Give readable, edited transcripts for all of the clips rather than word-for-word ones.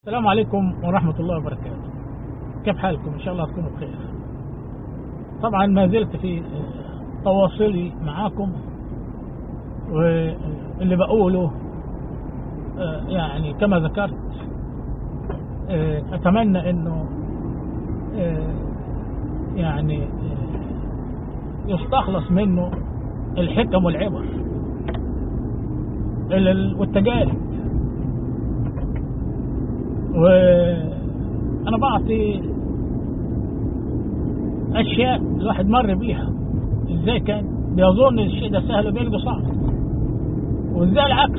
السلام عليكم ورحمة الله وبركاته. كيف حالكم؟ إن شاء الله تكونوا بخير. طبعا ما زلت في تواصلي معاكم، واللي بقوله يعني كما ذكرت أتمنى أنه يعني يستخلص منه الحكم والعبر والتجارب. وأنا بعطي أشياء الواحد مر بيها، إزاي كان بيظن الشيء ده سهل وبيلقى صعب، وإزاي العكس،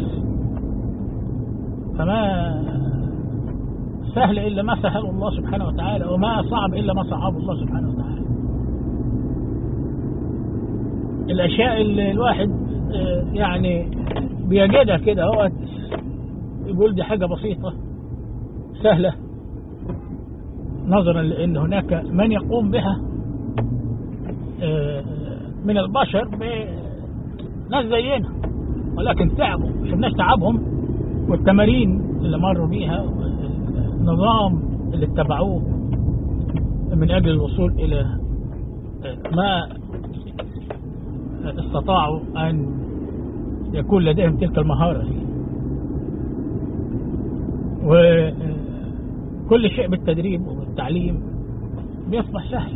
فما سهل إلا ما سهل الله سبحانه وتعالى، وما صعب إلا ما صعب الله سبحانه وتعالى. الأشياء اللي الواحد يعني بيجدها كده هو يقول دي حاجة بسيطة سهلة، نظرا لأن هناك من يقوم بها من البشر ناس زينا، ولكن تعبوا، شفناش تعبهم والتمارين اللي مروا بيها والنظام اللي اتبعوه من أجل الوصول إلى ما استطاعوا أن يكون لديهم تلك المهارة دي. وكل شيء بالتدريب والتعليم بيصبح سهل.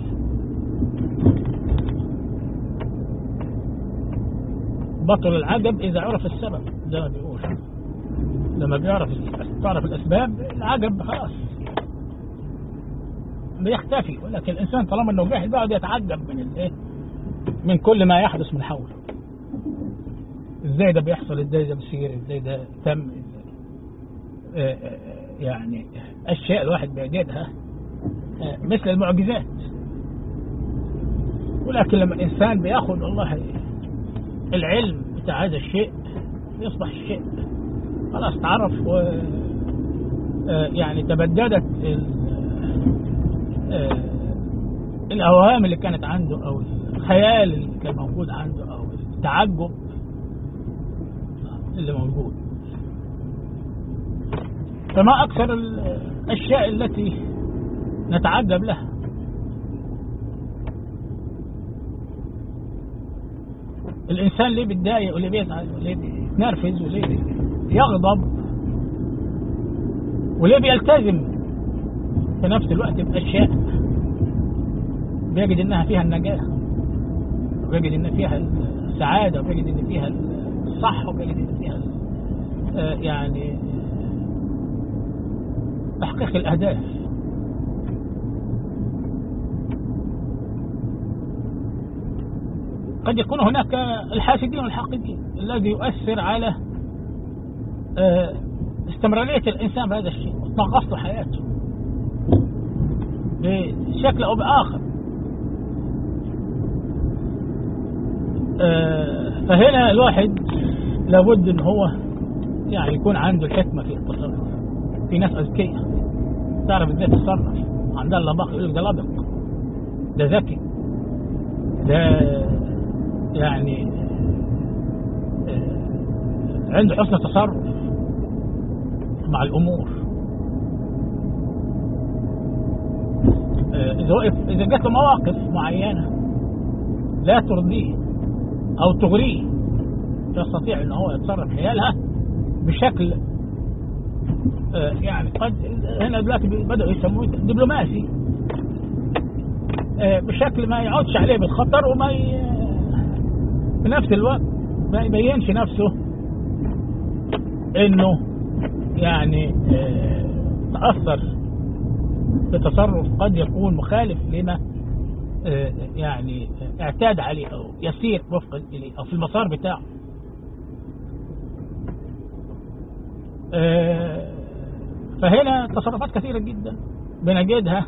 بطل العجب إذا عرف السبب، زي ما بيقول، لما تعرف الأسباب العجب خلاص بيختفي. ولكن الإنسان طالما أنه جاهل بقعد يتعجب من كل ما يحدث من حوله، إزاي ده بيحصل، إزاي ده بيصير، إزاي ده تم، يعني أشياء الواحد بيجدها مثل المعجزات. ولكن لما الإنسان بياخد والله العلم بتاع هذا الشيء يصبح الشيء خلاص تعرف، يعني تبددت الأوهام اللي كانت عنده، أو الخيال اللي كان موجود عنده، أو التعجب اللي موجود. فما أكثر الأشياء التي نتعجب لها. الإنسان ليه بيتضايق، وليه بيزعل، وليه بيتنرفز، وليه يغضب، وليه بيلتزم في نفس الوقت بأشياء بيجد إنها فيها النجاة، وبيجد إن فيها السعادة، وبيجد إن فيها الصح، وبيجد إن فيها يعني تحقيق الأهداف. قد يكون هناك الحاسدين والحاقدين الذي يؤثر على استمرارية الإنسان بهذا الشيء وتنغص حياته بشكل أو بآخر. فهنا الواحد لابد أن هو يعني يكون عنده الحكمة في التصرف. في ناس أذكياء تعرف ازاي تتصرف، عندها اللباق، يقول لك ده لبق، ده ذكي، ده يعني عنده حسن تصرف مع الأمور. إذا جات له مواقف معينة لا ترضيه أو تغريه، يستطيع أنه هو يتصرف حيالها بشكل يعني قد هنا دلوقتي بدأوا يسموه دبلوماسي، بشكل ما يعودش عليه بالخطر، وما في نفس الوقت ما يبينش نفسه انه يعني تأثر بتصرف قد يكون مخالف لما يعني اعتاد عليه أو يسير وفقا إليه أو في المسار بتاعه. فهنا تصرفات كثيرة جدا بنجدها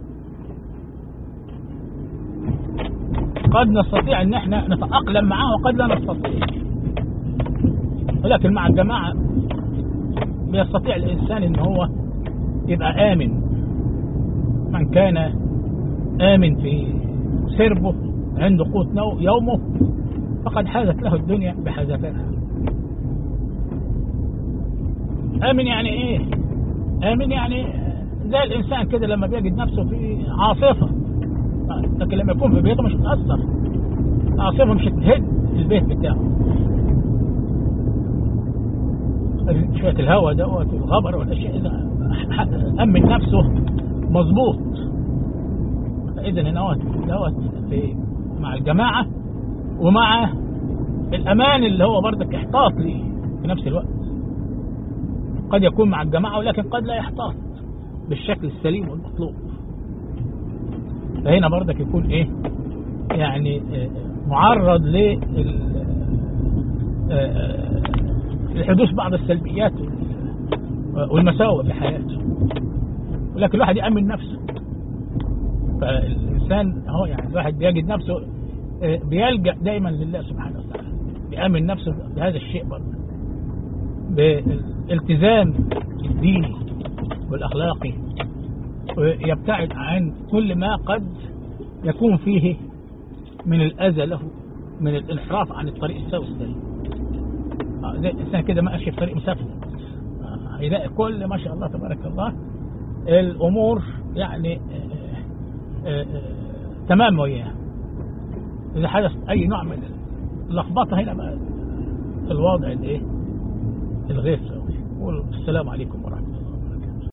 قد نستطيع ان احنا نتأقلم معها، وقد لا نستطيع. ولكن مع الجماعة بيستطيع الانسان ان هو يبقى آمن. من كان آمن في سربه عنده قوت يومه فقد حازت له الدنيا بحذافيرها. آمن يعني ايه؟ آمن يعني زي الإنسان كده لما بيجد نفسه في عاصفة، لكن لما يكون في بيته مش متأثر، العاصفة مش تهد البيت بتاعه، شوية الهواء دوت والغبر والأشياء إذا أمن نفسه مظبوط. فإذا دوت مع الجماعة ومع الأمان اللي هو برضك احتاط لي في نفس الوقت. قد يكون مع الجماعة ولكن قد لا يحتاط بالشكل السليم والمطلوب. فهنا برضك يكون ايه يعني معرض لحدوث بعض السلبيات والمساوئ في حياته، ولكن الواحد يأمن نفسه. فالإنسان هو يعني الواحد بيجد نفسه بيلجأ دائما لله سبحانه وتعالى، بيأمن نفسه بهذا الشيء برضه، بالالتزام الديني والأخلاقي، ويبتعد عن كل ما قد يكون فيه من الأذى له، من الانحراف عن الطريق السوي السليم. زي الإنسان كده ماشي في طريق مسافر، يلاقي كل ما شاء الله تبارك الله الأمور يعني تمام وياه. إذا حدث أي نوع من اللخبطة هنا بقى الوضع الغير سوي. والسلام عليكم.